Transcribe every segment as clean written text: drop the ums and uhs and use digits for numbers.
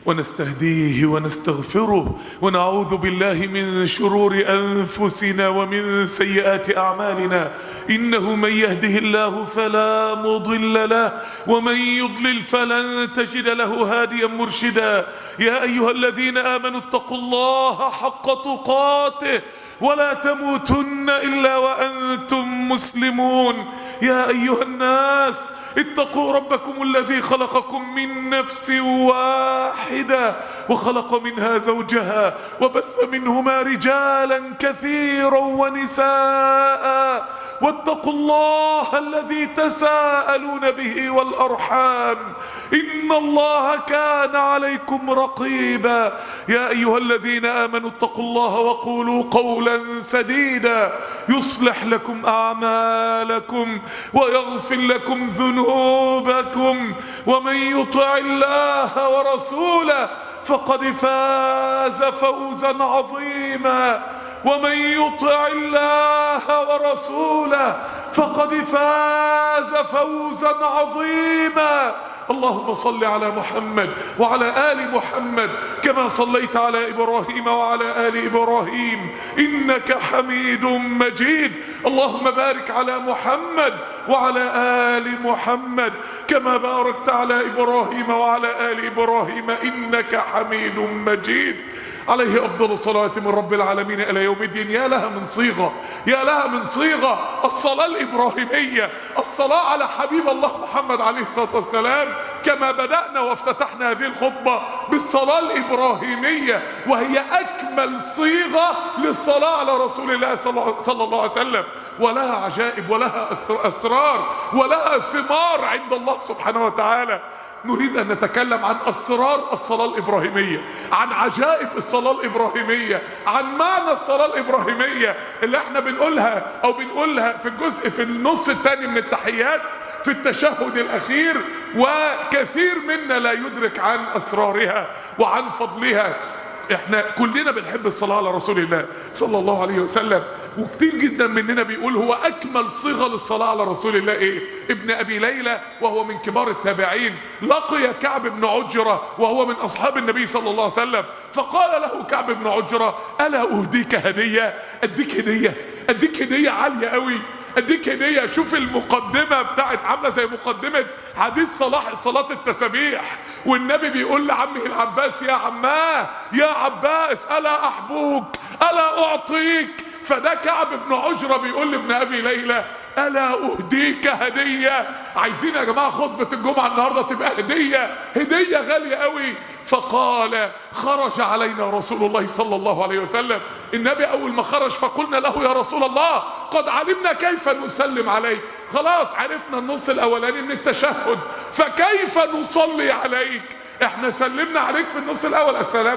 ونستهديه ونستغفره ونعوذ بالله من شرور أنفسنا ومن سيئات أعمالنا. إنه من يهده الله فلا مضل له ومن يضلل فلن تجد له هاديا مرشدا. يا أيها الذين آمنوا اتقوا الله حق تقاته ولا تموتن إلا وأنتم مسلمون. يا أيها الناس اتقوا ربكم الذي خلقكم من نفس واحدة وخلق منها زوجها وبث منهما رجالا كثيرا ونساء واتقوا الله الذي تساءلون به والأرحام إن الله كان عليكم رقيبا. يا أيها الذين آمنوا اتقوا الله وقولوا قولا سديدا يصلح لكم أعمالكم ويغفر لكم ذنوبكم ومن يطع الله ورسوله فقد فاز فوزا عظيما. ومن يطع الله ورسوله فقد فاز فوزا عظيما. اللهم صل على محمد وعلى آل محمد كما صليت على إبراهيم وعلى آل إبراهيم إنك حميد مجيد. اللهم بارك على محمد وعلى آل محمد كما باركت على إبراهيم وعلى آل إبراهيم إنك حميد مجيد. عليه أفضل الصلاة من رب العالمين إلى يوم الدين. يا لها من صيغة، يا لها من صيغة. الصلاة الإبراهيمية، الصلاة على حبيب الله محمد عليه الصلاة والسلام، كما بدأنا وافتتحنا هذه الخطبة بالصلاة الإبراهيمية، وهي أكمل صيغة للصلاة على رسول الله صلى الله عليه وسلم، ولها عجائب ولها أسرار ولها ثمار عند الله سبحانه وتعالى. نريد أن نتكلم عن أسرار الصلاة الإبراهيمية، عن عجائب الصلاة الإبراهيمية، عن معنى الصلاة الإبراهيمية اللي احنا بنقولها في النص الثاني من التحيات في التشهد الأخير، وكثير منا لا يدرك عن أسرارها وعن فضلها. احنا كلنا بنحب الصلاة على رسول الله صلى الله عليه وسلم، وكتير جدا مننا بيقول هو أكمل صيغة للصلاة على رسول الله إيه؟ ابن أبي ليلى وهو من كبار التابعين لقي كعب بن عجرة وهو من أصحاب النبي صلى الله عليه وسلم، فقال له كعب بن عجرة: ألا أهديك هدية؟ أديك هدية عالية قوي، أديك هدية. شوف المقدمة بتاعت عاملة زي مقدمة حديث صلاة التسبيح، والنبي بيقول لعمه العباس: يا عماه يا عباس ألا أحبوك ألا أعطيك. فده كعب بن عجرة بيقول لابن أبي ليلى: ألا أهديك هدية. عايزين يا جماعة خطبة الجمعة النهاردة تبقى هدية غالية قوي. فقال: خرج علينا رسول الله صلى الله عليه وسلم. النبي أول ما خرج فقلنا له: يا رسول الله قد علمنا كيف نسلم عليك، خلاص عرفنا النص الأولاني من التشهد، فكيف نصلي عليك؟ احنا سلمنا عليك في النص الاول: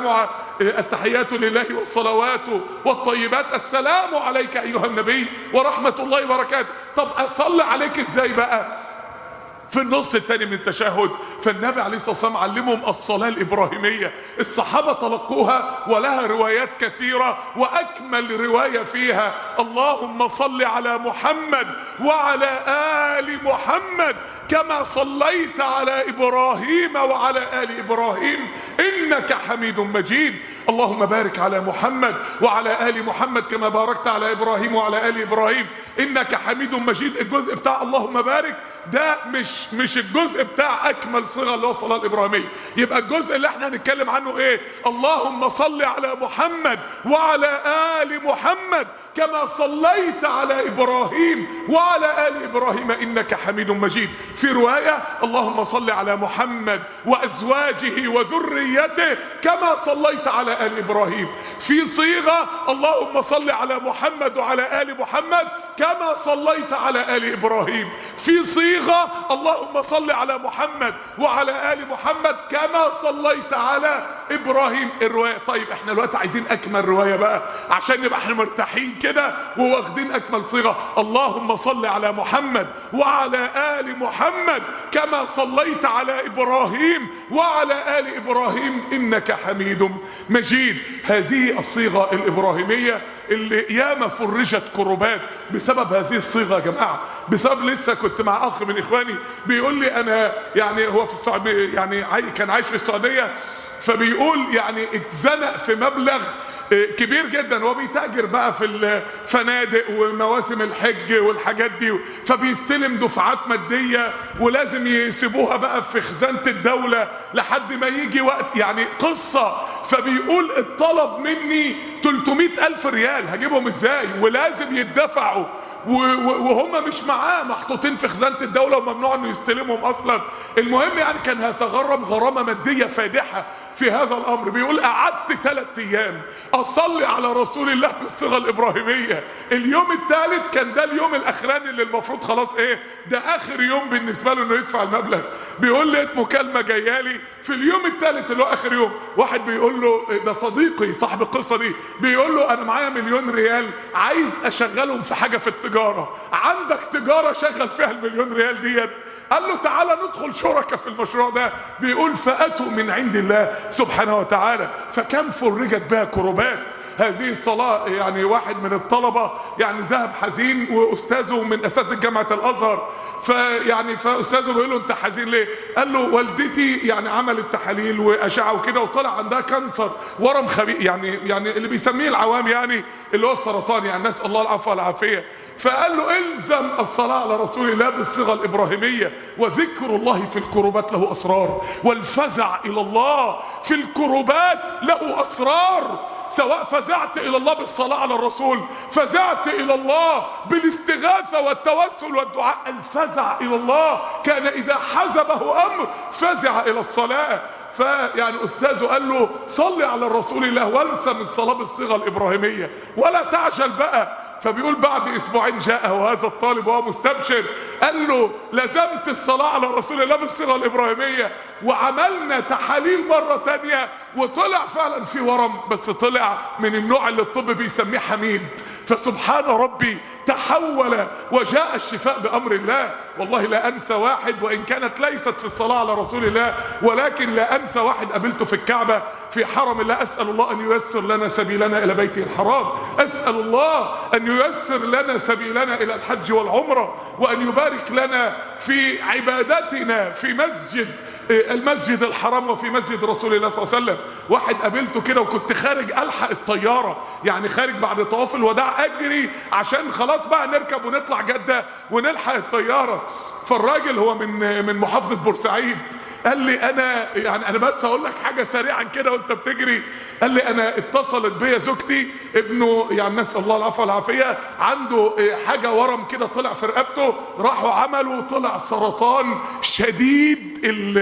التحيات لله والصلوات والطيبات، السلام عليك ايها النبي ورحمة الله وبركاته. طب اصلي عليك ازاي بقى في النص الثاني من التشهد؟ فالنبي عليه الصلاة والسلام علمهم الصلاة الإبراهيمية. الصحابة تلقوها ولها روايات كثيرة، وأكمل رواية فيها: اللهم صل على محمد وعلى آل محمد كما صليت على إبراهيم وعلى آل إبراهيم إنك حميد مجيد. اللهم بارك على محمد وعلى آل محمد كما باركت على إبراهيم وعلى آل إبراهيم إنك حميد مجيد. الجزء بتاع اللهم بارك ده مش الجزء بتاع أكمل صيغة اللي هو الصلاة الإبراهيمية. يبقى الجزء اللي احنا هنتكلم عنه إيه؟ اللهم صل على محمد وعلى آل محمد كما صليت على إبراهيم وعلى آل إبراهيم إنك حميد مجيد. في رواية: اللهم صل على محمد وأزواجه وذريته كما صليت على آل إبراهيم. في صيغة: اللهم صل على محمد وعلى آل محمد كما صليت على آل إبراهيم. في صيغة: اللهم صل على محمد وعلى آل محمد كما صليت على إبراهيم. الرواية. طيب احنا دلوقتي عايزين أكمل رواية بقى عشان نبقى احنا مرتاحين كده وواخدين أكمل صيغة. اللهم صل على محمد وعلى آل محمد كما صليت على إبراهيم وعلى آل إبراهيم إنك حميد مجيد. هذه الصيغة الإبراهيمية اللي ياما فرجت كربات بسبب هذه الصيغة يا جماعة. بسبب لسه كنت مع أخ من إخواني بيقول لي أنا يعني هو في السعودية، يعني كان عايش في السعودية، فبيقول يعني اتزنق في مبلغ كبير جدا. هو بيتاجر بقى في الفنادق ومواسم الحج والحاجات دي، فبيستلم دفعات مادية ولازم يسيبوها بقى في خزانة الدولة لحد ما يجي وقت، يعني قصة. فبيقول الطلب مني 300,000 ريال، هجيبهم ازاي؟ ولازم يدفعوا وهم مش معاه، محطوطين في خزانة الدولة وممنوع انه يستلمهم اصلا. المهم يعني كان هيتغرم غرامة مادية فادحة في هذا الامر. بيقول قعدت 3 ايام اصلي على رسول الله بالصيغة الابراهيمية. اليوم الثالث كان ده اليوم الاخراني اللي المفروض خلاص ده اخر يوم بالنسبة له انه يدفع المبلغ. بيقول لقيت مكالمة جايالي في اليوم الثالث اللي هو اخر يوم، واحد بيقول له، ده صديقي صاحب القصة دي، بيقول له انا معايا 1,000,000 ريال عايز اشغلهم في حاجة في التجارة، عندك تجارة شغل فيها 1,000,000 ريال ديت؟ قال له تعالى ندخل شركة في المشروع ده. بيقول فأتوا من عند الله سبحانه وتعالى فكم فرجت بها كربات هذه الصلاة. يعني واحد من الطلبة يعني ذهب حزين، واستاذه من اساتذة جامعة الازهر، فاستاذه بيقول له انت حزين ليه؟ قال له والدتي يعني عملت تحاليل واشعه وكده وطلع عندها كانسر ورم خبيث، يعني اللي بيسميه العوام يعني اللي هو السرطان، يعني نسال الله العفو والعافيه. فقال له الزم الصلاه على رسول الله بالصيغه الابراهيميه، وذكر الله في الكربات له اسرار، والفزع الى الله في الكربات له اسرار. سواء فزعت الى الله بالصلاة على الرسول، فزعت الى الله بالاستغاثة والتوسل والدعاء. الفزع الى الله كان اذا حزبه امر فزع الى الصلاة. فيعني استاذه قال له صلي على الرسول الله والزم الصلاة بالصيغة الابراهيمية ولا تعجل بقى. فبيقول بعد اسبوعين جاءه هذا الطالب وهو مستبشر، قال له لزمت الصلاة على رسول الله بالصيغة الابراهيمية وعملنا تحاليل مرة تانية وطلع فعلا في ورم، بس طلع من النوع اللي الطب بيسميه حميد. فسبحان ربي تحول وجاء الشفاء بأمر الله. والله لا أنسى واحد، وإن كانت ليست في الصلاة على رسول الله، ولكن لا أنسى واحد قابلته في الكعبة في حرم الله. أسأل الله أن ييسر لنا سبيلنا إلى بيته الحرام، أسأل الله أن ييسر لنا سبيلنا إلى الحج والعمرة، وأن يبارك لنا في عبادتنا في المسجد الحرام وفي مسجد رسول الله صلى الله عليه وسلم. واحد قابلته كده وكنت خارج ألحق الطيارة، يعني خارج بعد طواف الوداع أجري عشان خلاص بقى نركب ونطلع جدة ونلحق الطيارة. فالراجل هو من محافظة بورسعيد، قال لي انا بس هقول لك حاجه سريعا كده وانت بتجري. قال لي انا اتصلت بيا زوجتي، ابنه يعني نسال الله العفو والعافيه عنده حاجه ورم كده طلع في رقبته، راحوا عملوا طلع سرطان شديد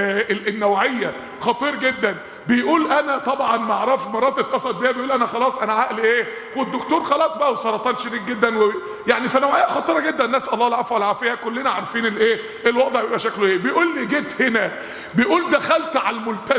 النوعيه خطير جدا. بيقول انا طبعا ما اعرفش، مراتي اتصلت بيا بيقول انا خلاص انا عقلي والدكتور خلاص بقى وسرطان شديد جدا يعني فنوعيه خطيره جدا، نسال الله العفو والعافيه. كلنا عارفين الوضع بيبقى شكله بيقول لي جيت هنا، بيقول دخلت على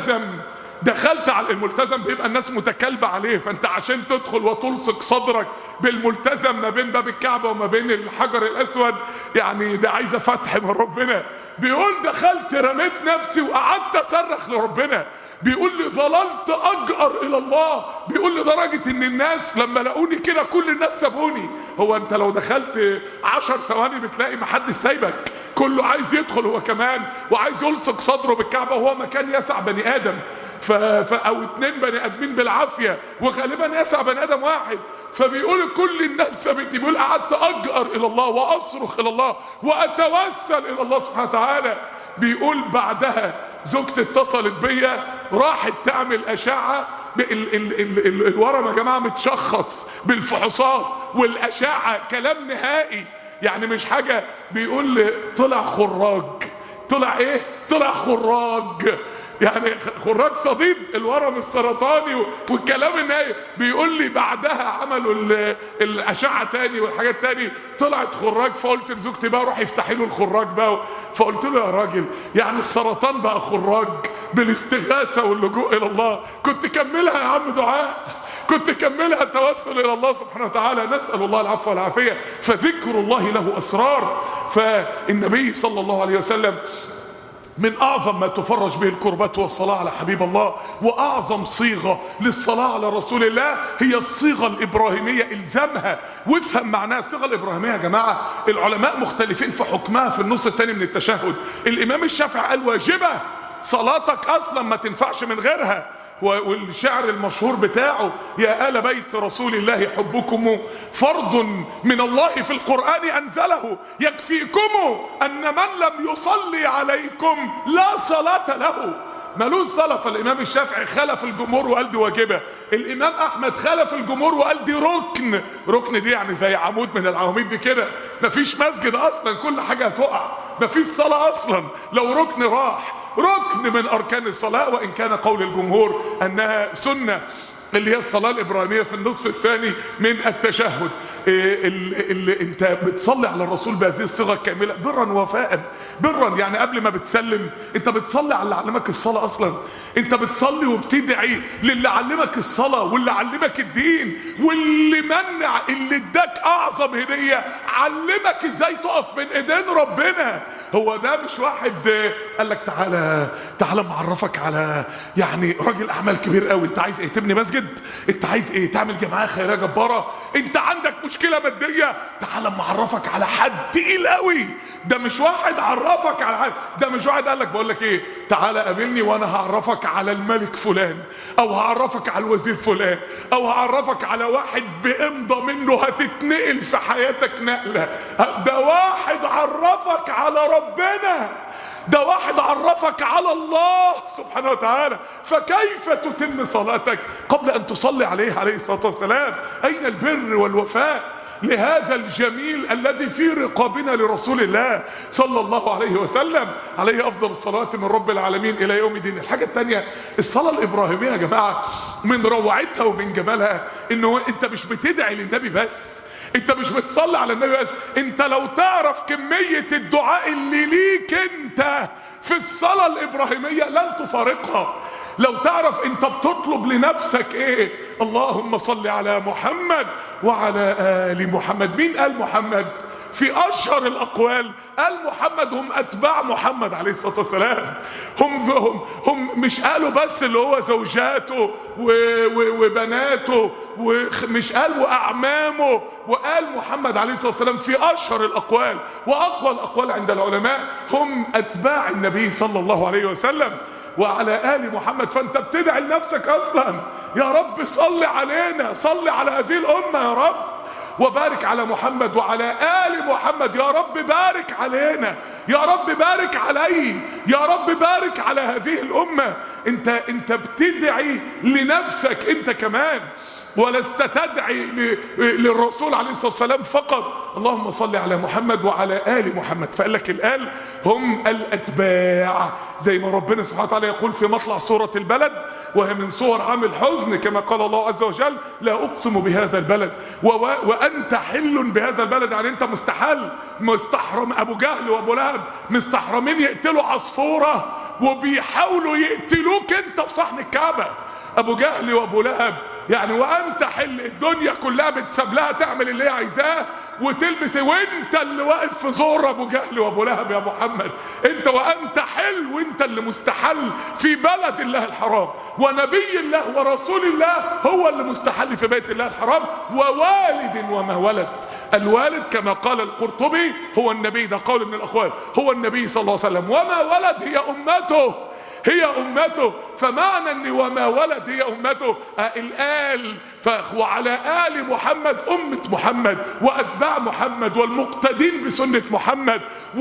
الملتزم بيبقى الناس متكلبة عليه، فانت عشان تدخل وتلصق صدرك بالملتزم ما بين باب الكعبة وما بين الحجر الاسود، يعني ده عايزة فتح من ربنا. بيقول دخلت رميت نفسي وقعدت اصرخ لربنا. بيقول لي ظللت اجأر الى الله، بيقول لدرجة ان الناس لما لقوني كده كل الناس سابوني. هو انت لو دخلت 10 ثواني بتلاقي محدش سايبك، كله عايز يدخل هو كمان وعايز يلصق صدره بالكعبة، وهو مكان يسع بني ادم او 2 بني ادمين بالعافية، وغالبا يسع بني ادم واحد. فبيقول كل الناس سابتني، بيقول قعدت اجأر الى الله واصرخ الى الله واتوسل الى الله سبحانه وتعالى. بيقول بعدها زوجتي اتصلت بيا، راحت تعمل اشعة، الورم يا جماعة متشخص بالفحوصات والاشعة كلام نهائي، يعني مش حاجة. بيقول لي طلع خراج، طلع خراج، يعني خراج صديد الورم السرطاني والكلام النهائي. بيقول لي بعدها عملوا الاشعه تاني والحاجات تاني طلعت خراج. فقلت لزوجتي بقى روح افتحي له الخراج بقى. فقلت له يا راجل يعني السرطان بقى خراج بالاستغاثه واللجوء الى الله، كنت كملها يا عم دعاء، كنت كملها توسل الى الله سبحانه وتعالى. نسال الله العفو والعافيه. فذكر الله له اسرار. فالنبي صلى الله عليه وسلم من أعظم ما تفرج به الكربات والصلاة على حبيب الله، وأعظم صيغة للصلاة على رسول الله هي الصيغة الإبراهيمية. إلزامها وافهم معناها. الصيغة الإبراهيمية يا جماعة العلماء مختلفين في حكمها في النص الثاني من التشهد. الإمام الشافعي قال واجبة، صلاتك أصلا ما تنفعش من غيرها. والشعر المشهور بتاعه: يا آل بيت رسول الله حبكم فرض من الله في القرآن أنزله، يكفيكم أن من لم يصلي عليكم لا صلاة له. ملوش صلاة. فالإمام الشافعي خلف الجمهور وقال دي واجبة، الإمام أحمد خلف الجمهور وقال دي ركن. ركن دي يعني زي عمود من العواميد دي كده، مفيش مسجد أصلا، كل حاجة هتقع، مفيش صلاة أصلا لو ركن راح. ركن من أركان الصلاة، وإن كان قول الجمهور أنها سنة، اللي هي الصلاة الإبراهيمية في النصف الثاني من التشهد. اللي انت بتصلي على الرسول بهذه الصيغة الكاملة برا ووفاء. برا يعني قبل ما بتسلم انت بتصلي على اللي علمك الصلاة اصلا، انت بتصلي وبتدعي للي علمك الصلاة واللي علمك الدين واللي منع، اللي اداك اعظم هدية، علمك ازاي تقف بين ايدين ربنا. هو ده مش واحد قال لك تعالى معرفك على يعني راجل اعمال كبير قوي، انت عايز ايه؟ تبني مسجد؟ انت عايز ايه؟ تعمل جمعية خيرية جبارة؟ انت عندك مشكلة مادية؟ تعالى معرفك على حد تقيل قوي. ده مش واحد عرفك على حد، ده مش واحد قال لك بقول لك ايه، تعالى قابلني وانا هعرفك على الملك فلان، او هعرفك على الوزير فلان، او هعرفك على واحد بامضى منه هتتنقل في حياتك نقلة. ده واحد عرفك على ربنا، ده واحد عرفك على الله سبحانه وتعالى. فكيف تتم صلاتك قبل ان تصلي عليه عليه الصلاة والسلام؟ اين البر والوفاء لهذا الجميل الذي في رقابنا لرسول الله صلى الله عليه وسلم، عليه افضل الصلاة من رب العالمين الى يوم الدين. الحاجة التانية، الصلاة الابراهيمية يا جماعة من روعتها ومن جمالها انه انت مش بتدعي للنبي بس، انت مش بتصلي على النبي بس، انت لو تعرف كمية الدعاء اللي ليك انت في الصلاة الابراهيمية لن تفارقها. لو تعرف انت بتطلب لنفسك ايه. اللهم صل على محمد وعلى آل محمد. مين قال محمد؟ في اشهر الاقوال قال محمد هم اتباع محمد عليه الصلاة والسلام. هم مش قالوا بس اللي هو زوجاته وبناته، ومش قال واعمامه، وقال محمد عليه الصلاة والسلام في اشهر الاقوال واقوى الاقوال عند العلماء هم اتباع النبي صلى الله عليه وسلم وعلى آل محمد. فانت بتدعي لنفسك اصلا، يا رب صل علينا، صل على هذه الامة يا رب، وبارك على محمد وعلى آل محمد. يا رب بارك علينا، يا رب بارك علي، يا رب بارك على هذه الامة. انت بتدعي لنفسك انت كمان، ولست تدعي للرسول عليه الصلاة والسلام فقط. اللهم صل على محمد وعلى آل محمد. فقال لك الآل هم الأتباع، زي ما ربنا سبحانه وتعالى يقول في مطلع سورة البلد، وهي من صور عام الحزن، كما قال الله عز وجل: لا أقسم بهذا البلد وأنت حل بهذا البلد. يعني أنت مستحرم. أبو جهل وأبو لهب مستحرمين يقتلوا عصفورة وبيحاولوا يقتلوك أنت في صحن الكعبة. أبو جهل وأبو لهب يعني وأنت حل، الدنيا كلها بتساب لها تعمل اللي هي عايزاه وتلبس، وأنت اللي واقف في زور أبو جهل وأبو لهب يا محمد. أنت وأنت حل، وأنت اللي مستحل في بلد الله الحرام، ونبي الله ورسول الله هو اللي مستحل في بيت الله الحرام. ووالد وما ولد. الوالد كما قال القرطبي هو النبي، ده قول من الأقوال، هو النبي صلى الله عليه وسلم. وما ولد هي أمته، هي أمته. فمعنى أن وما ولد هي أمته الآل. وعلى آل محمد أمة محمد وأتباع محمد والمقتدين بسنة محمد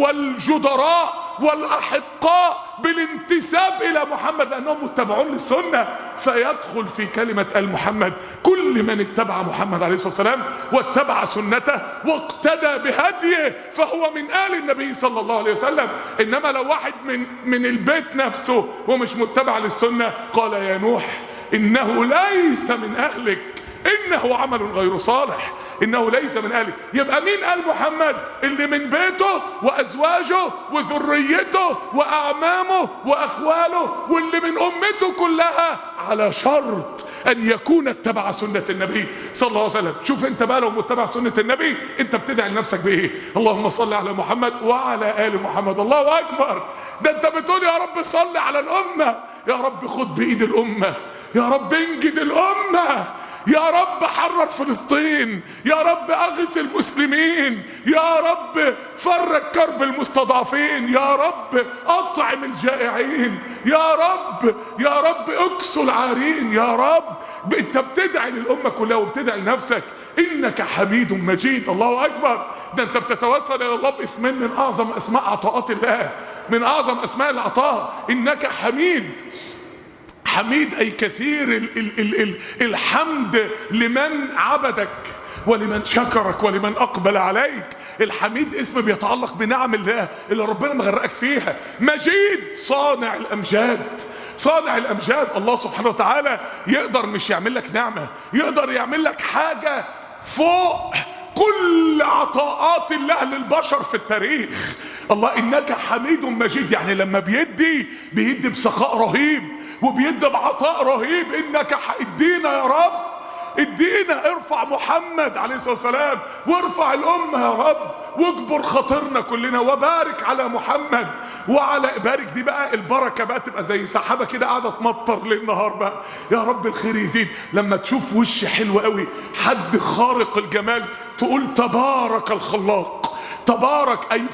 والجدراء والأحقاء بالانتساب إلى محمد لأنهم متبعون للسنة. فيدخل في كلمة آل محمد كل من اتبع محمد عليه الصلاة والسلام واتبع سنته واقتدى بهديه، فهو من آل النبي صلى الله عليه وسلم. إنما لو واحد من البيت نفسه ومش متبع للسنة، قال يا نوح إنه ليس من أهلك إنه عمل غير صالح، إنه ليس من أهلك. يبقى مين آل محمد؟ اللي من بيته وأزواجه وذريته وأعمامه وأخواله، واللي من أمته كلها، على شرط أن يكون اتبع سنة النبي صلى الله عليه وسلم. شوف أنت بقى لو متبع سنة النبي أنت بتدعي لنفسك بإيه؟ اللهم صل على محمد وعلى آل محمد. الله أكبر. ده أنت بتقول يا رب صل على الأمة، يا رب خد بإيد الأمة، يا رب انجد الأمة، يا رب حرر فلسطين، يا رب اغث المسلمين، يا رب فرج كرب المستضعفين، يا رب اطعم الجائعين، يا رب يا رب اكسوا العارين، يا رب. انت بتدعي للامه كلها وبتدعي لنفسك. انك حميد مجيد. الله اكبر. ده انت بتتوسل الى الله باسمين من اعظم اسماء عطاءات الله، من اعظم اسماء العطاء. انك حميد. حميد اي كثير الحمد لمن عبدك ولمن شكرك ولمن اقبل عليك. الحميد اسم بيتعلق بنعم الله اللي ربنا مغرقك فيها. مجيد صانع الامجاد، صانع الامجاد. الله سبحانه وتعالى يقدر مش يعمل لك نعمة، يقدر يعمل لك حاجة فوق كل عطاءات الله للبشر في التاريخ. الله انك حميد مجيد، يعني لما بيدي بسخاء رهيب وبيدي بعطاء رهيب. انك ادينا يا رب، ادينا، ارفع محمد عليه الصلاة والسلام وارفع الامة يا رب، واجبر خاطرنا كلنا، وبارك على محمد وعلى بارك. دي بقى البركة بقى تبقى زي سحابة كده قاعدة تمطر ليل نهار بقى. يا رب الخير يزيد. لما تشوف وش حلو قوي، حد خارق الجمال، تقول تبارك الخلاق. تبارك اي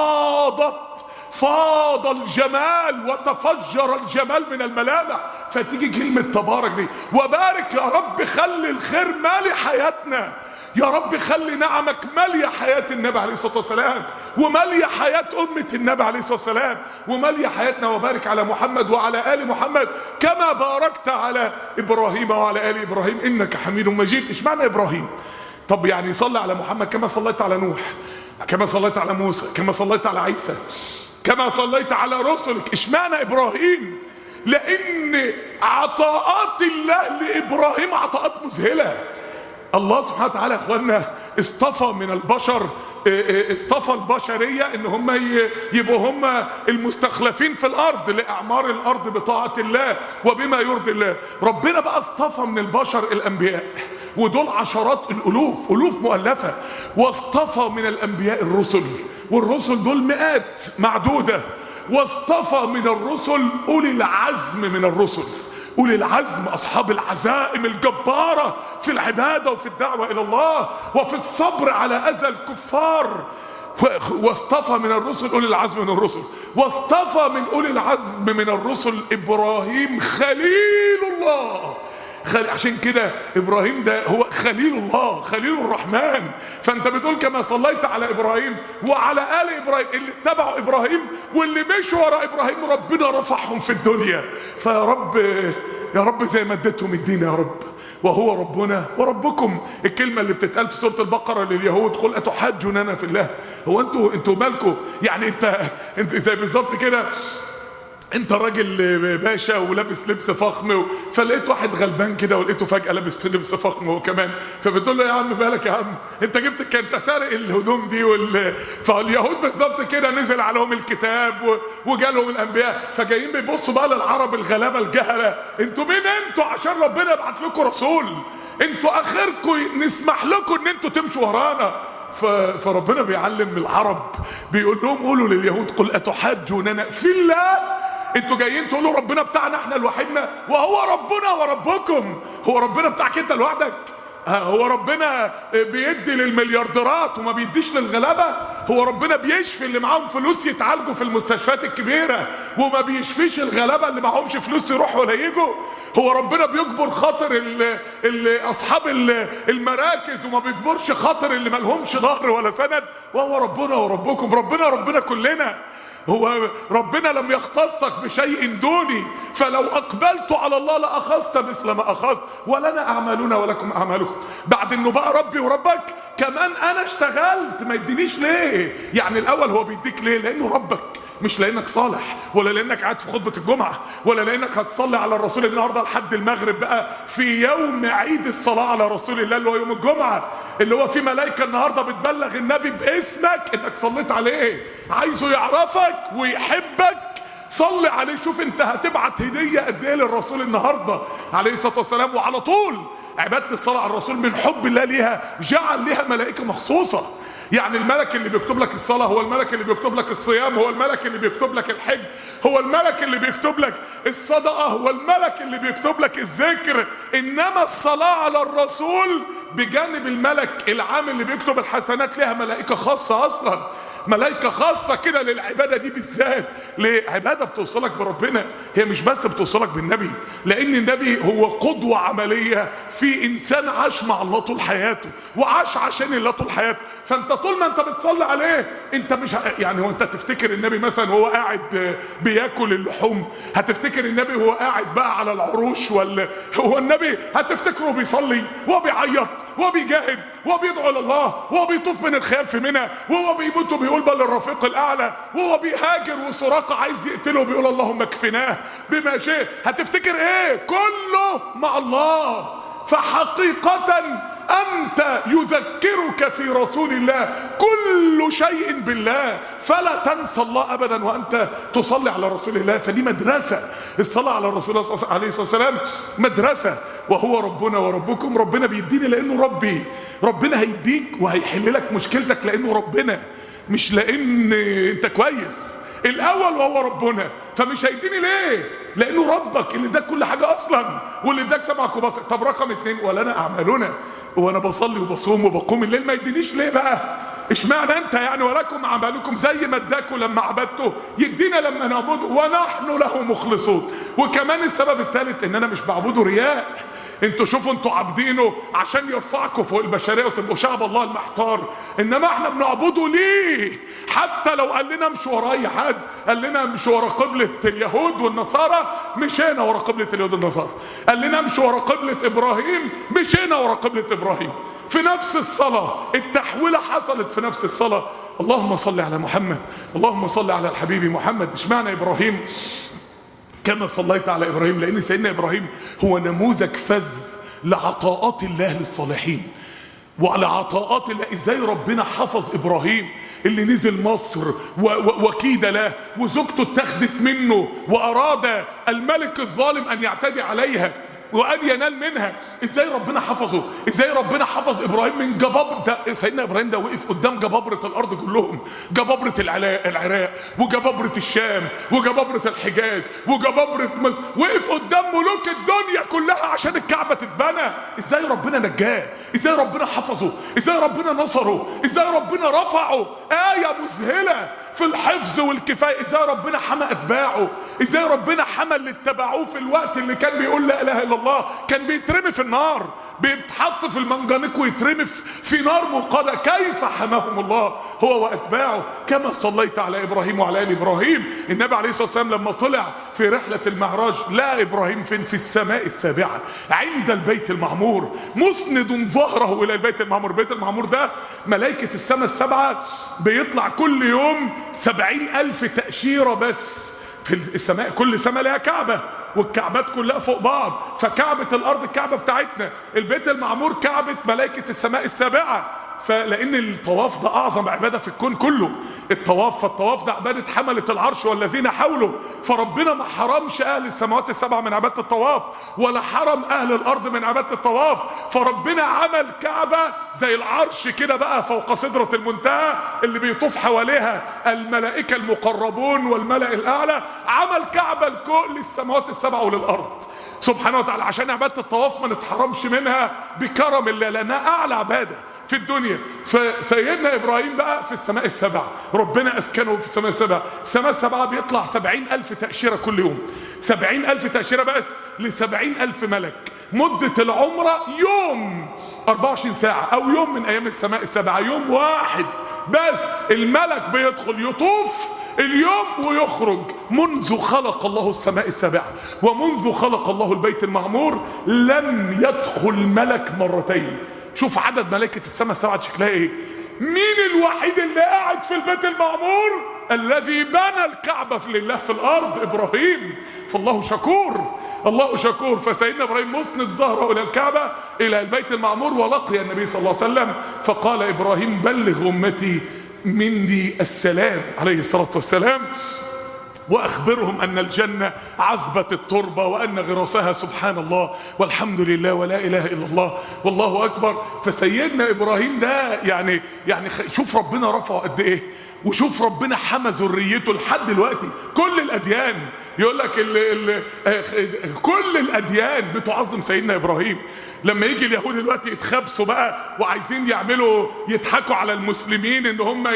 فاض الجمال وتفجر الجمال من الملامح. فتيجي كلمة تبارك دي. وبارك يا رب، خلي الخير مالي حياتنا يا رب، خلي نعمك مالية حياة النبي عليه الصلاة والسلام، ومالية حياة أمة النبي عليه الصلاة والسلام، ومالية حياتنا. وبارك على محمد وعلى آل محمد كما باركت على إبراهيم وعلى آل إبراهيم إنك حميد مجيد. إيش معنى إبراهيم؟ طب يعني صلي على محمد كما صليت على نوح، كما صليت على موسى، كما صليت على عيسى، كما صليت على رسلك. إيش معنى إبراهيم؟ لأن عطاءات الله لإبراهيم عطاءات مذهلة. الله سبحانه وتعالى يا اخوانا اصطفى من البشر، اصطفى البشرية ان هم يبقوا هم المستخلفين في الارض لاعمار الارض بطاعة الله وبما يرضي الله. ربنا بقى اصطفى من البشر الانبياء، ودول عشرات الالوف، الوف مؤلفة. واصطفى من الانبياء الرسل، والرسل دول مئات معدودة. واصطفى من الرسل اولي العزم من الرسل. أولي العزم أصحاب العزائم الجبارة في العبادة وفي الدعوة إلى الله وفي الصبر على أذى الكفار. واصطفى من الرسل أولي العزم من الرسل. واصطفى من أولي العزم من الرسل إبراهيم خليل الله. عشان كده إبراهيم ده هو خليل الله، خليل الرحمن. فأنت بتقول كما صليت على إبراهيم وعلى آل إبراهيم، اللي اتبعوا إبراهيم واللي مشوا وراء إبراهيم ربنا رفعهم في الدنيا. فيا رب يا رب زي ما اديتهم الدين يا رب، وهو ربنا وربكم. الكلمة اللي بتتقال في سورة البقرة لليهود، قل أتحاجوننا في الله. هو انتوا مالكوا؟ يعني انت زي بالظبط كده، انت راجل باشا ولابس لبس فخم، فلقيت واحد غلبان كده ولقيته فجأة لابس لبس فخم هو كمان، فبتقول له يا عم بالك يا عم، انت انت سارق الهدوم دي فاليهود بالظبط كده نزل عليهم الكتاب وجالهم الانبياء، فجايين بيبصوا بقى للعرب الغلابه الجهله، انتوا مين انتوا عشان ربنا يبعت لكم رسول؟ انتوا اخركم نسمح لكم ان انتوا تمشوا ورانا. فربنا بيعلم العرب، بيقول لهم قولوا لليهود قل اتحاجوننا في الله، انتوا جايين تقولوا ربنا بتاعنا احنا لوحدنا وهو ربنا وربكم. هو ربنا بتاعك انت لوحدك؟ هو ربنا بيدي للمليارديرات وما بيديش للغلابه؟ هو ربنا بيشفي اللي معاهم فلوس يتعالجوا في المستشفيات الكبيره وما بيشفيش الغلابه اللي معهمش فلوس يروحوا ولا يجوا؟ هو ربنا بيجبر خاطر اصحاب المراكز وما بيجبرش خاطر اللي مالهمش ظهر ولا سند؟ وهو ربنا وربكم. ربنا كلنا. هو ربنا لم يختصك بشيء دوني، فلو اقبلت على الله لاخذت مثل ما اخذت، ولنا اعمالنا ولكم اعمالكم. بعد انه بقى ربي وربك كمان انا اشتغلت، ما يدينيش ليه؟ يعني الاول هو بيديك ليه؟ لانه ربك، مش لانك صالح ولا لانك قاعد في خطبه الجمعه ولا لانك هتصلي على الرسول النهارده لحد المغرب بقى في يوم عيد الصلاه على رسول الله اللي هو يوم الجمعه، اللي هو في ملائكه النهارده بتبلغ النبي باسمك انك صليت عليه، عايزه يعرفك ويحبك. صلي عليه. شوف انت هتبعت هديه قد ايه للرسول النهارده عليه الصلاه والسلام. وعلى طول عباده الصلاه على الرسول من حب الله ليها جعل ليها ملائكه مخصوصه يعني الملك اللي بيكتب لك الصلاة هو الملك اللي بيكتب لك الصيام، هو الملك اللي بيكتب لك الحج، هو الملك اللي بيكتب لك الصدقة، هو الملك اللي بيكتب لك الذكر. انما الصلاة على الرسول بجانب الملك العام اللي بيكتب الحسنات لها ملائكة خاصة اصلا، ملائكة خاصة كده للعبادة دي بالذات. لعبادة بتوصلك بربنا، هي مش بس بتوصلك بالنبي، لان النبي هو قدوة عملية في انسان عاش مع الله طول حياته وعاش عشان الله طول حياته. فانت طول ما انت بتصلي عليه انت مش يعني هو انت تفتكر النبي مثلا وهو قاعد بياكل اللحوم هتفتكر النبي وهو قاعد بقى على العروش، ولا هو النبي هتفتكره بيصلي وهو بيعيط وهو بيجاهد وهو بيدعو لله وهو بيطوف من الخيام في منى وهو بيموت وبيقول بل الرفيق الاعلى وهو بيهاجر وسراقه عايز يقتله بيقول اللهم اكفناه بما شئت؟ هتفتكر ايه؟ كله مع الله. فحقيقة أنت يذكرك في رسول الله كل شيء بالله، فلا تنسى الله أبدا وأنت تصلي على رسول الله. فدي مدرسة، الصلاة على رسول الله عليه الصلاة والسلام مدرسة. وهو ربنا وربكم، ربنا بيديني لأنه ربي، ربنا هيديك وهيحل لك مشكلتك لأنه ربنا، مش لأن أنت كويس الأول وهو ربنا. فمش هيديني ليه؟ لأنه ربك اللي اداك كل حاجة أصلا، واللي اداك سمعك وبصرك. طب رقم 2، ولنا أعمالنا، وأنا بصلي وبصوم وبقوم الليل ما يدينيش ليه بقى؟ اشمعنى أنت يعني؟ ولكم أعمالكم، زي ما اداكوا لما عبدته يدينا لما نعبده ونحن له مخلصون. وكمان السبب الثالث إن أنا مش بعبده رياء. انتوا شوفوا انتوا عابدينه عشان يرفعكم فوق البشريه وتبقوا شعب الله المحتار، انما احنا بنعبده ليه؟ حتى لو قال لنا امشوا ورا اي حد، قال لنا امشوا ورا قبله اليهود والنصارى مشينا ورا قبله اليهود والنصارى، قال لنا امشوا ورا قبله ابراهيم مشينا ورا قبله ابراهيم. في نفس الصلاه التحويله حصلت في نفس الصلاه. اللهم صل على محمد، اللهم صل على الحبيب محمد. اشمعنى ابراهيم كما صليت على إبراهيم؟ لأن سيدنا إبراهيم هو نموذج فذ لعطاءات الله للصالحين وعلى عطاءات الله. إزاي ربنا حفظ إبراهيم اللي نزل مصر وكيد له وزوجته اتخذت منه وأراد الملك الظالم أن يعتدي عليها وأن ينال منها. ازاي ربنا حفظه؟ ازاي ربنا حفظ ابراهيم من جبابرة ده؟ سيدنا ابراهيم ده وقف قدام جبابرة الارض كلهم، جبابرة العراق وجبابرة الشام وجبابرة الحجاز وجبابرة مصر، وقف قدام ملوك الدنيا كلها عشان الكعبة تتبنى. ازاي ربنا نجاه؟ ازاي ربنا حفظه؟ ازاي ربنا نصره؟ ازاي ربنا رفعه؟ آية مذهلة في الحفظ والكفاية. ازاي ربنا حمى اتباعه؟ ازاي ربنا حمى اللي اتبعوه في الوقت اللي كان بيقول لا اله الا الله؟ كان بيترمي في النار، بيتحط في المنجنيق ويترمي في نار موقدة. كيف حماهم الله هو واتباعه؟ كما صليت على ابراهيم وعلى ال ابراهيم. النبي عليه الصلاه والسلام لما طلع في رحله المعراج لقى ابراهيم فين؟ في السماء السابعه عند البيت المعمور مسند ظهره الى البيت المعمور. البيت المعمور ده ملائكه السماء السبعه بيطلع كل يوم 70,000 تأشيرة بس في السماء. كل سماء لها كعبة والكعبات كلها فوق بعض، فكعبة الأرض الكعبة بتاعتنا، البيت المعمور كعبة ملائكة السماء السابعة. فلأن الطواف ده أعظم عبادة في الكون كله، الطواف، فالطواف ده عبادة حملة العرش والذين حوله. فربنا ما حرمش أهل السماوات السبعة من عبادة الطواف ولا حرم أهل الأرض من عبادة الطواف. فربنا عمل كعبة زي العرش كده بقى فوق سدرة المنتهى اللي بيطوف حواليها الملائكة المقربون والملأ الأعلى. عمل كعبة لكل السماوات السبعة وللأرض سبحانه وتعالى عشان عبادة الطواف ما نتحرمش منها بكرم الله، لأنها أعلى عبادة في الدنيا. فسيدنا إبراهيم بقى في السماء السبعة، ربنا أسكنه في السماء السبعة. السماء السبعة بيطلع 70,000 تأشيرة كل يوم، 70,000 تأشيرة بس ل70,000 ملك. مدة العمرة يوم 24 ساعة أو يوم من أيام السماء السبعة، يوم واحد بس الملك بيدخل يطوف اليوم ويخرج. منذ خلق الله السماء السبعة ومنذ خلق الله البيت المعمور لم يدخل ملك مرتين. شوف عدد ملائكة السماء السبعة شكلها ايه. مين الوحيد اللي قاعد في البيت المعمور؟ الذي بنى الكعبة لله في الأرض، إبراهيم. فالله شكور، الله شكور. فسيدنا إبراهيم مسند ظهره إلى الكعبة إلى البيت المعمور ولقي النبي صلى الله عليه وسلم. فقال إبراهيم بلغ أمتي مني السلام عليه الصلاة والسلام. وأخبرهم أن الجنة عذبة التربة وأن غراسها سبحان الله والحمد لله ولا إله إلا الله والله أكبر. فسيدنا إبراهيم ده يعني شوف ربنا رفعه قد إيه، وشوف ربنا حمى ذريته لحد دلوقتي. كل الأديان يقول لك كل الأديان بتعظم سيدنا إبراهيم. لما يجي اليهود دلوقتي يتخبسوا بقى وعايزين يضحكوا على المسلمين ان هم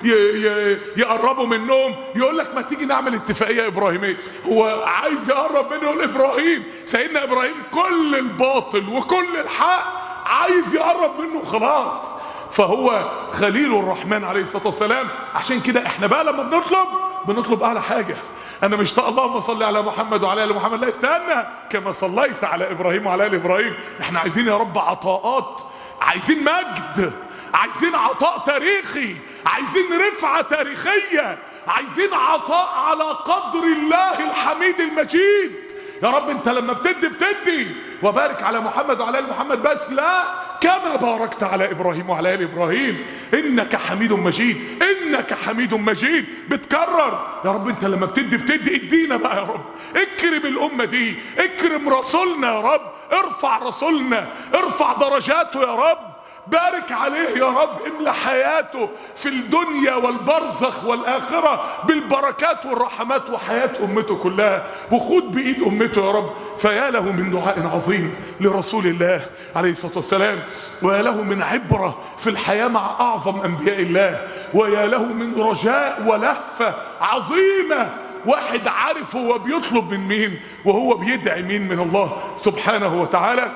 يقربوا منهم، يقول لك ما تيجي نعمل اتفاقية إبراهيمية. هو عايز يقرب منه، يقول إبراهيم، سيدنا إبراهيم كل الباطل وكل الحق عايز يقرب منه خلاص. فهو خليل الرحمن عليه الصلاة والسلام. عشان كده احنا بقى لما بنطلب اعلى حاجة. انا مش اللهم صل على محمد وعلى ال محمد، لا استنى، كما صليت على ابراهيم وعلى ال ابراهيم. احنا عايزين يا رب عطاءات، عايزين مجد، عايزين عطاء تاريخي، عايزين رفعة تاريخية، عايزين عطاء على قدر الله الحميد المجيد. يا رب انت لما بتدي وبارك على محمد وعلى ال محمد، بس لا، كما باركت على ابراهيم وعلى ال ابراهيم انك حميد مجيد، انك حميد مجيد. بتكرر يا رب انت لما بتدي ادينا بقى يا رب، اكرم الامه دي، اكرم رسولنا يا رب، ارفع رسولنا، ارفع درجاته يا رب، بارك عليه يا رب، املى حياته في الدنيا والبرزخ والآخرة بالبركات والرحمات، وحياة أمته كلها، وخد بإيد أمته يا رب. فيا له من دعاء عظيم لرسول الله عليه الصلاة والسلام، ويا له من عبرة في الحياة مع أعظم أنبياء الله، ويا له من رجاء ولهفة عظيمة. واحد عارف هو بيطلب من مين وهو بيدعي مين من الله سبحانه وتعالى.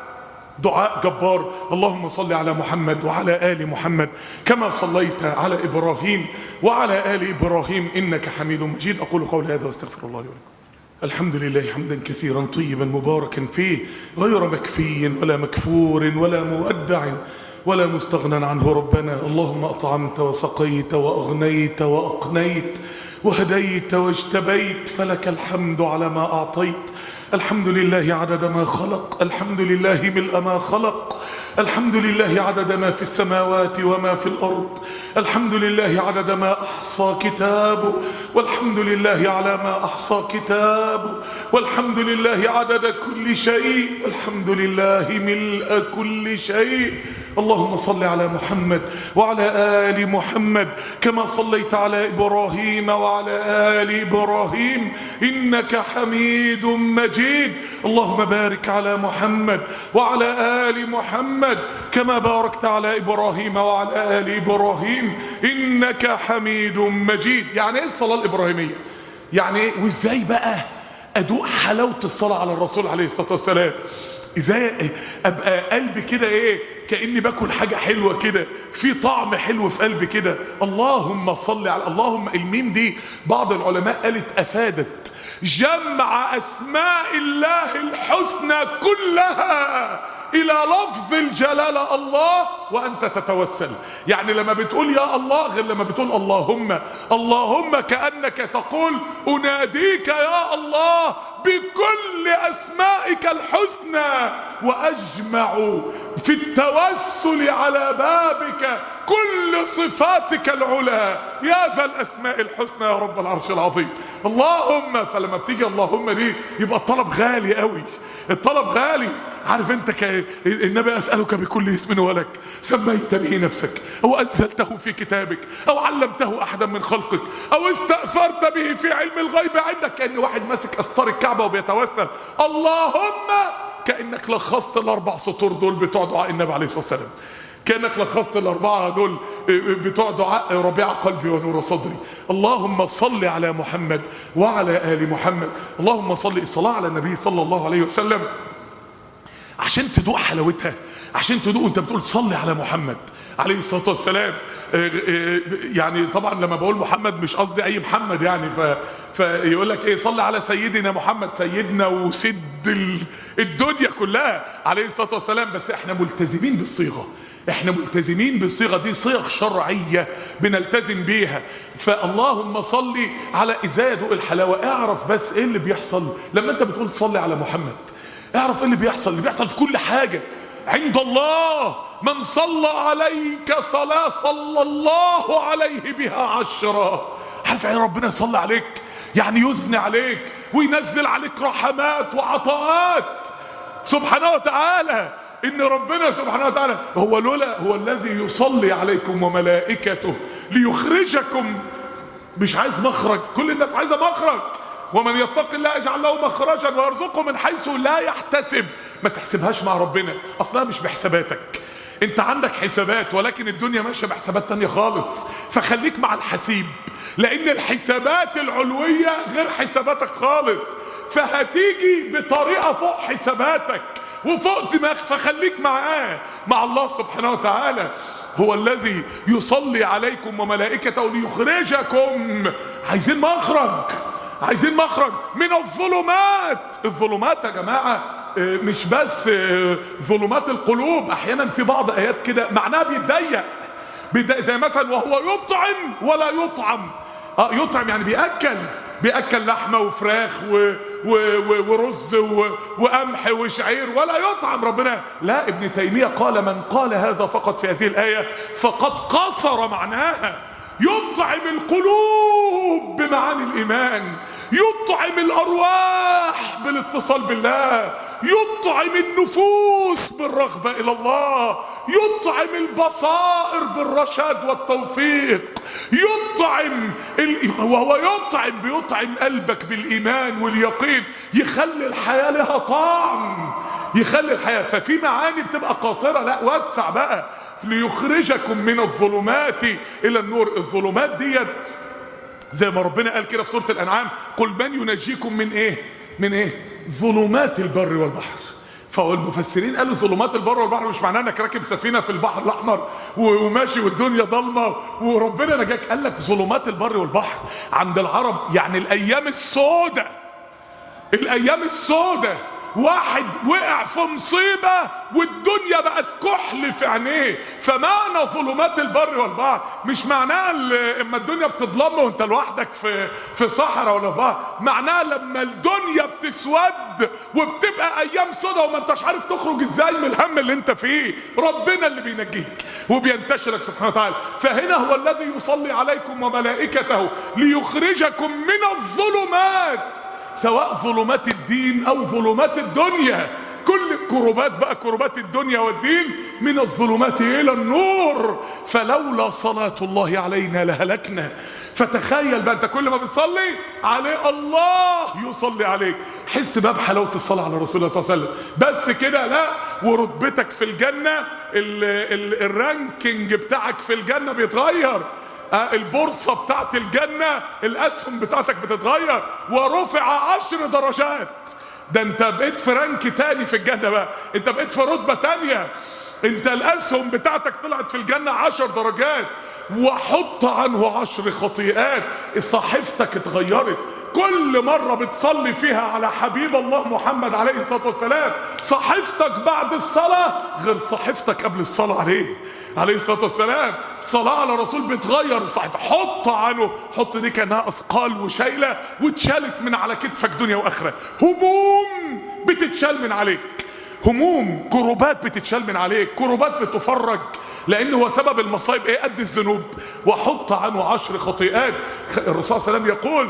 دعاء جبار. اللهم صل على محمد وعلى آل محمد كما صليت على إبراهيم وعلى آل إبراهيم إنك حميد مجيد. أقول قولي هذا واستغفر الله لي ولكم. الحمد لله حمدا كثيرا طيبا مباركا فيه، غير مكفي ولا مكفور ولا مودع ولا مستغنى عنه. ربنا اللهم أطعمت وسقيت وأغنيت وأقنيت وهديت واجتبيت، فلك الحمد على ما أعطيت. الحمد لله عدد ما خلق، الحمد لله ملء ما خلق، الحمد لله عدد ما في السماوات وما في الأرض، الحمد لله عدد ما أحصى كتابه، والحمد لله على ما أحصى كتابه، والحمد لله عدد كل شيء، والحمد لله ملء كل شيء. اللهم صل على محمد وعلى آل محمد كما صليت على إبراهيم وعلى آل إبراهيم إنك حميد مجيد. اللهم بارك على محمد وعلى آل محمد كما باركت على إبراهيم وعلى آل إبراهيم إنك حميد مجيد. يعني إيه الصلاة الإبراهيمية؟ يعني إيه؟ وإزاي بقى أدوق حلاوة الصلاة على الرسول عليه الصلاة والسلام؟ ازاي ابقى قلبي كده ايه، كأني باكل حاجة حلوة كده، في طعم حلو في قلبي كده. اللهم صل على، اللهم، الميم دي بعض العلماء قالت افادت جمع اسماء الله الحسنى كلها الى لفظ الجلالة الله وانت تتوسل. يعني لما بتقول يا الله غير لما بتقول اللهم. اللهم كأنك تقول اناديك يا الله بكل اسمائك الحسنى، واجمع في التوسل على بابك كل صفاتك العلى يا ذا الاسماء الحسنى يا رب العرش العظيم. اللهم، فلما بتيجي اللهم دي يبقى الطلب غالي قوي، الطلب غالي. عارف انت النبي اسألك بكل اسم ولك سميت به نفسك او انزلته في كتابك او علمته احدا من خلقك او استأثرت به في علم الغيب عندك. كأن واحد ماسك استار الكعبة وبيتوسل اللهم، كأنك لخصت الاربع سطور دول بتوع دعاء النبي عليه الصلاة والسلام، كأنك لخصت الاربعة دول بتوع دعاء ربيع قلبي ونور صدري. اللهم صل على محمد وعلى آل محمد. اللهم صل، الصلاة على النبي صلى الله عليه وسلم عشان تدوق حلاوتها، عشان تدوق انت بتقول صلي على محمد عليه الصلاة والسلام. يعني طبعا لما بقول محمد مش قصدي اي محمد يعني، فيقول لك ايه، صلي على سيدنا محمد، سيدنا وسد الدنيا كلها عليه الصلاة والسلام. بس احنا ملتزمين بالصيغة، احنا ملتزمين بالصيغة دي، صيغ شرعية بنلتزم بيها. فاللهم صلي على، ازاي ادوق الحلاوة؟ اعرف بس ايه اللي بيحصل لما انت بتقول صلي على محمد. اعرف ايه اللي بيحصل، اللي بيحصل في كل حاجة عند الله. من صلى عليك صلاة صلى الله عليه بها 10. عارف يعني ربنا يصلي عليك؟ يعني يثني عليك وينزل عليك رحمات وعطاءات سبحانه وتعالى. ان ربنا سبحانه وتعالى هو الذي يصلي عليكم وملائكته ليخرجكم. مش عايز مخرج، كل الناس عايزه مخرج. ومن يتق الله يجعل له مخرجا ويرزقه من حيث لا يحتسب. ما تحسبهاش مع ربنا، اصلها مش بحساباتك. انت عندك حسابات ولكن الدنيا ماشيه بحسابات تانية خالص. فخليك مع الحسيب، لان الحسابات العلويه غير حساباتك خالص، فهتيجي بطريقه فوق حساباتك وفوق دماغك. فخليك معاه، مع الله سبحانه وتعالى. هو الذي يصلي عليكم وملائكته ليخرجكم. عايزين مخرج، عايزين مخرج من الظلمات. الظلمات يا جماعة مش بس ظلمات القلوب، احيانا في بعض ايات كده معناها بيتضيق، زي مثلا وهو يطعم ولا يطعم. يطعم يعني بيأكل لحمة وفراخ ورز وقمح وشعير، ولا يطعم ربنا. لا، ابن تيمية قال من قال هذا فقط في هذه الآية فقد قصر معناها. يطعم القلوب بمعاني الإيمان، يطعم الأرواح بالاتصال بالله، يطعم النفوس بالرغبة إلى الله، يطعم البصائر بالرشاد والتوفيق، وهو بيطعم قلبك بالإيمان واليقين، يخلي الحياة لها طعم، يخلي الحياة. ففي معاني بتبقى قاصرة، لا وسع بقى. ليخرجكم من الظلمات إلى النور. الظلمات ديت زي ما ربنا قال كده في سورة الأنعام، قل من ينجيكم من إيه؟ ظلمات البر والبحر. فالمفسرين قالوا ظلمات البر والبحر مش معناه انك راكب سفينة في البحر الأحمر وماشي والدنيا ضلمة وربنا نجاك. قال لك ظلمات البر والبحر عند العرب يعني الأيام السوداء. واحد وقع في مصيبة والدنيا بقت كحل في عينيه. فمعنى ظلمات البر والبحر مش معناه اما الدنيا بتظلم وانت لوحدك في صحراء ولا بحر، معناه لما الدنيا بتسود وبتبقى ايام سودة وما انتش عارف تخرج ازاي من الهم اللي انت فيه، ربنا اللي بينجيك وبينتشرك سبحانه وتعالى. فهنا هو الذي يصلي عليكم وملائكته ليخرجكم من الظلمات، سواء ظلمات الدين او ظلمات الدنيا. كل الكربات بقى، كربات الدنيا والدين، من الظلمات الى النور. فلولا صلاة الله علينا لهلكنا. فتخيل بقى انت كل ما بتصلي عليه الله يصلي عليك. حس بقى بحلاوة الصلاة على رسول الله صلى الله عليه وسلم. بس كده لا، ورتبتك في الجنة، الرانكينج بتاعك في الجنة بيتغير. البورصة بتاعت الجنة الأسهم بتاعتك بتتغير، ورفع 10 درجات. ده انت بقيت في رانك تاني في الجنة بقى، انت بقيت في رتبة تانية. انت الأسهم بتاعتك طلعت في الجنة 10 درجات. وحط عنه 10 خطيئات. صحيفتك اتغيرت. كل مرة بتصلي فيها على حبيب الله محمد عليه الصلاة والسلام، صحيفتك بعد الصلاة غير صحيفتك قبل الصلاة عليه الصلاة والسلام. الصلاة على رسول بتغير الصحيفة. حط دي كأنها أثقال وشايلة، واتشالت من على كتفك دنيا وآخرة. هموم بتتشال من عليك، هموم كربات بتتشال من عليك، كربات بتفرج، لأنه هو سبب المصايب ايه؟ قد الذنوب. وحط عنه 10 خطيئات. الرسول صلى الله عليه وسلم يقول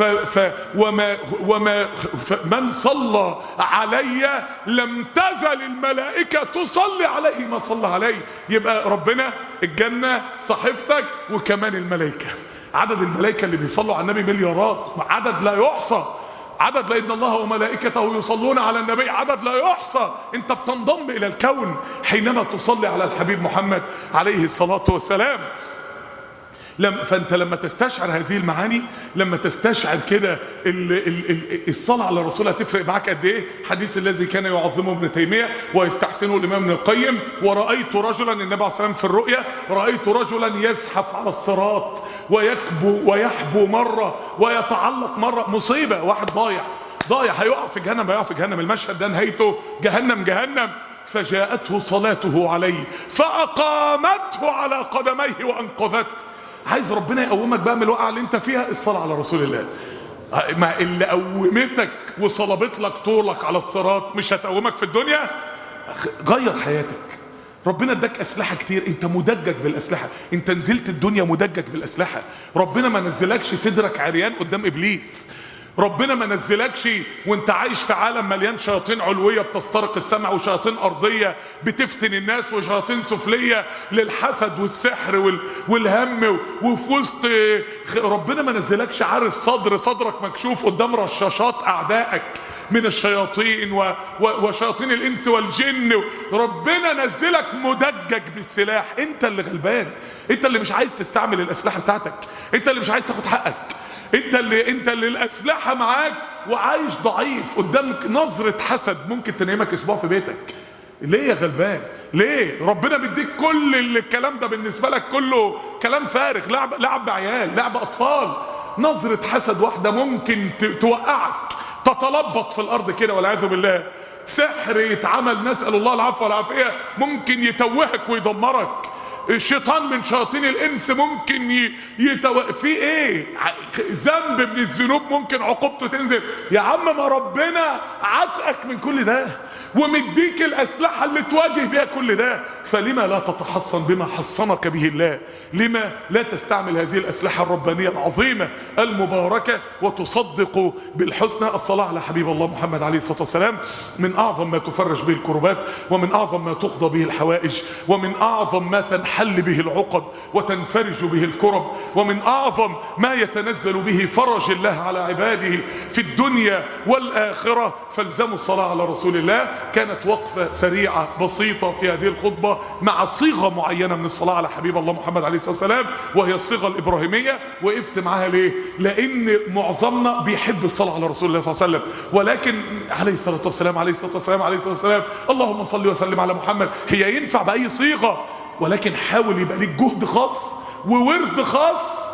من صلى علي لم تزل الملائكة تصلي عليه ما صلى عليه. يبقى ربنا، الجنة، صحيفتك، وكمان الملائكة. عدد الملائكة اللي بيصلوا على النبي مليارات، عدد لا يحصى. عدد لأن الله وملائكته يصلون على النبي، عدد لا يحصى. انت بتنضم إلى الكون حينما تصلي على الحبيب محمد عليه الصلاة والسلام. فانت لما تستشعر هذه المعاني، لما تستشعر كده الصلاة على الرسول هتفرق معاك قد ايه. حديث الذي كان يعظمه ابن تيمية ويستحسنه الامام ابن القيم، ورأيت رجلا، النبي عليه الصلاة والسلام في الرؤيا، رأيت رجلا يزحف على الصراط ويحبو مرة ويتعلق مرة. مصيبة، واحد ضايع هيقع في جهنم، المشهد ده نهايته جهنم. فجاءته صلاته عليه فأقامته على قدميه وأنقذته. عايز ربنا يقومك بقى من الوقعة اللي انت فيها، الصلاة على رسول الله. ما اللي قومتك وصلبت لك طولك على الصراط مش هتقومك في الدنيا. غير حياتك، ربنا اداك اسلحه كتير، انت مدجج بالاسلحه، انت نزلت الدنيا مدجج بالاسلحه. ربنا ما نزلكش صدرك عريان قدام ابليس، ربنا ما نزلكش وانت عايش في عالم مليان شياطين علويه بتسترق السمع، وشياطين ارضيه بتفتن الناس، وشياطين سفليه للحسد والسحر والهم، وفي وسط ربنا ما نزلكش عارس صدرك مكشوف قدام رشاشات اعدائك من الشياطين وشياطين الانس والجن. ربنا نزلك مدجج بالسلاح. انت اللي غلبان، انت اللي مش عايز تستعمل الاسلحه بتاعتك، انت اللي مش عايز تاخد حقك، انت اللي الاسلحه معاك وعايش ضعيف قدامك. نظره حسد ممكن تنيمك اسبوع في بيتك. ليه يا غلبان؟ ليه؟ ربنا بيديك كل الكلام ده بالنسبه لك كله كلام فارغ، لعب عيال، لعب اطفال. نظره حسد واحده ممكن توقعك، تتلبط في الارض كده والعياذ بالله. سحر يتعمل، نسال الله العفو والعافيه، ممكن يتوهك ويدمرك. الشيطان من شياطين الانس ممكن في ايه؟ ذنب من الذنوب ممكن عقوبته تنزل. يا عم ما ربنا عتقك من كل ده ومديك الاسلحه اللي تواجه بيها كل ده، فلما لا تتحصن بما حصنك به الله؟ لما لا تستعمل هذه الاسلحه الربانيه العظيمه المباركه وتصدق بالحسنى؟ الصلاه على حبيب الله محمد عليه الصلاه والسلام من اعظم ما تفرج به الكربات، ومن اعظم ما تقضى به الحوائج، ومن اعظم ما تنحل به العقد وتنفرج به الكرب، ومن اعظم ما يتنزل به فرج الله على عباده في الدنيا والاخره. فالزموا الصلاه على رسول الله. كانت وقفه سريعه بسيطه في هذه الخطبه مع صيغه معينه من الصلاه على حبيب الله محمد عليه الصلاه والسلام، وهي الصيغه الابراهيميه. وقفت معاها ليه؟ لان معظمنا بيحب الصلاه على رسول الله صلى الله عليه وسلم، ولكن عليه الصلاه والسلام عليه الصلاه والسلام عليه الصلاه والسلام، اللهم صل وسلم على محمد. هي ينفع باي صيغه، ولكن حاول يبقى ليك جهد خاص وورد خاص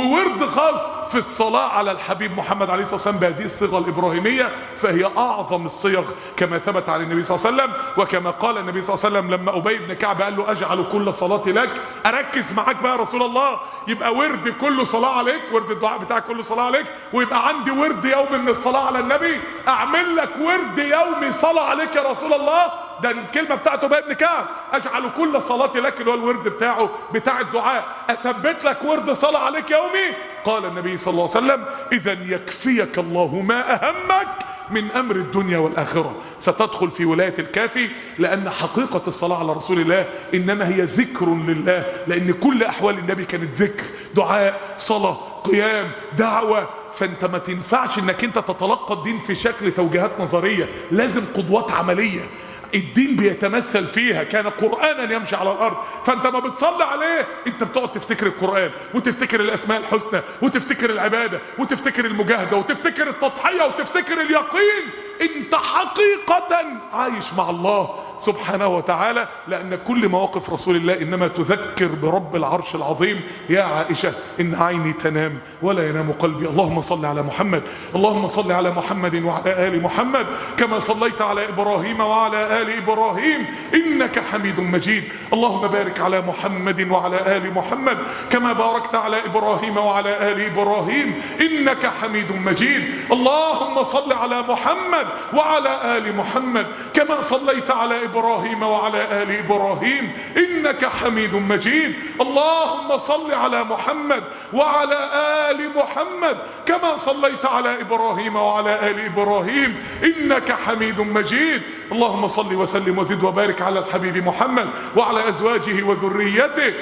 في الصلاة على الحبيب محمد عليه الصلاة والسلام بهذه الصيغة الإبراهيمية. فهي أعظم الصيغ كما ثبت عن النبي صلى الله عليه وسلم، وكما قال النبي صلى الله عليه وسلم لما أبي بن كعب قال له أجعل كل صلاتي لك. أركز معاك بقى يا رسول الله، يبقى ورد كله صلاة عليك، ورد الدعاء بتاعك كله صلاة عليك، ويبقى عندي ورد يومي من الصلاة على النبي. أعمل لك ورد يومي صلاة عليك يا رسول الله. ده الكلمة بتاعته أبي بن كعب، أجعل كل صلاتي لك، اللي هو الورد بتاعه بتاع الدعاء. أثبت لك ورد صلاة عليك يومي. قال النبي صلى الله عليه وسلم إذا يكفيك الله ما أهمك من أمر الدنيا والآخرة. ستدخل في ولاية الكافي، لأن حقيقة الصلاة على رسول الله إنما هي ذكر لله، لأن كل أحوال النبي كانت ذكر، دعاء، صلاة، قيام، دعوة. فأنت ما تنفعش إنك أنت تتلقى الدين في شكل توجيهات نظرية، لازم قدوات عملية الدين بيتمثل فيها. كان قرآنا يمشي على الأرض. فأنت ما بتصلي عليه أنت بتقعد تفتكر القرآن، وتفتكر الأسماء الحسنى، وتفتكر العبادة، وتفتكر المجاهدة، وتفتكر التضحية، وتفتكر اليقين. أنت حقيقة عايش مع الله سبحانه وتعالى، لأن كل مواقف رسول الله إنما تذكر برب العرش العظيم. يا عائشة إن عيني تنام ولا ينام قلبي. اللهم صل على محمد، اللهم صل على محمد وعلى آل محمد كما صليت على إبراهيم وعلى آل إبراهيم إنك حميد مجيد. اللهم بارك على محمد وعلى آل محمد كما باركت على إبراهيم وعلى آل إبراهيم إنك حميد مجيد. اللهم صل على محمد وعلى آل محمد كما صليت على إبراهيم وعلى آل إبراهيم إنك حميد مجيد. اللهم صل على محمد وعلى آل محمد كما صليت على إبراهيم وعلى آل إبراهيم إنك حميد مجيد. اللهم صل وسلم وزد وبارك على الحبيب محمد وعلى أزواجه وذريته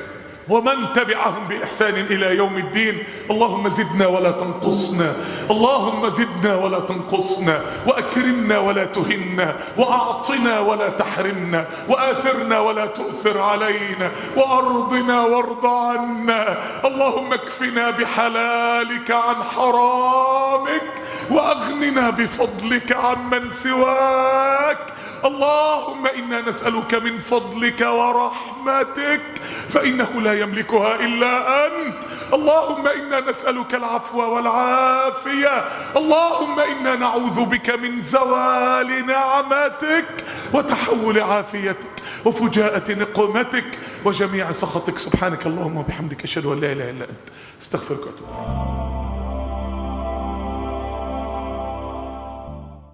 ومن تبعهم بإحسان إلى يوم الدين. اللهم زدنا ولا تنقصنا، اللهم زدنا ولا تنقصنا، وأكرمنا ولا تهنا، وأعطنا ولا تحرمنا، وآثرنا ولا تؤثر علينا، وأرضنا وارض عنا. اللهم اكفنا بحلالك عن حرامك، وأغننا بفضلك عمن سواك. اللهم إنا نسألك من فضلك ورحمتك فإنه لا يملكها إلا أنت. اللهم إنا نسألك العفو والعافية. اللهم إنا نعوذ بك من زوال نعمتك وتحول عافيتك وفجاءة نقمتك وجميع سخطك. سبحانك اللهم وبحمدك أشهد أن لا إله إلا أنت، استغفرك وأتوب إليك.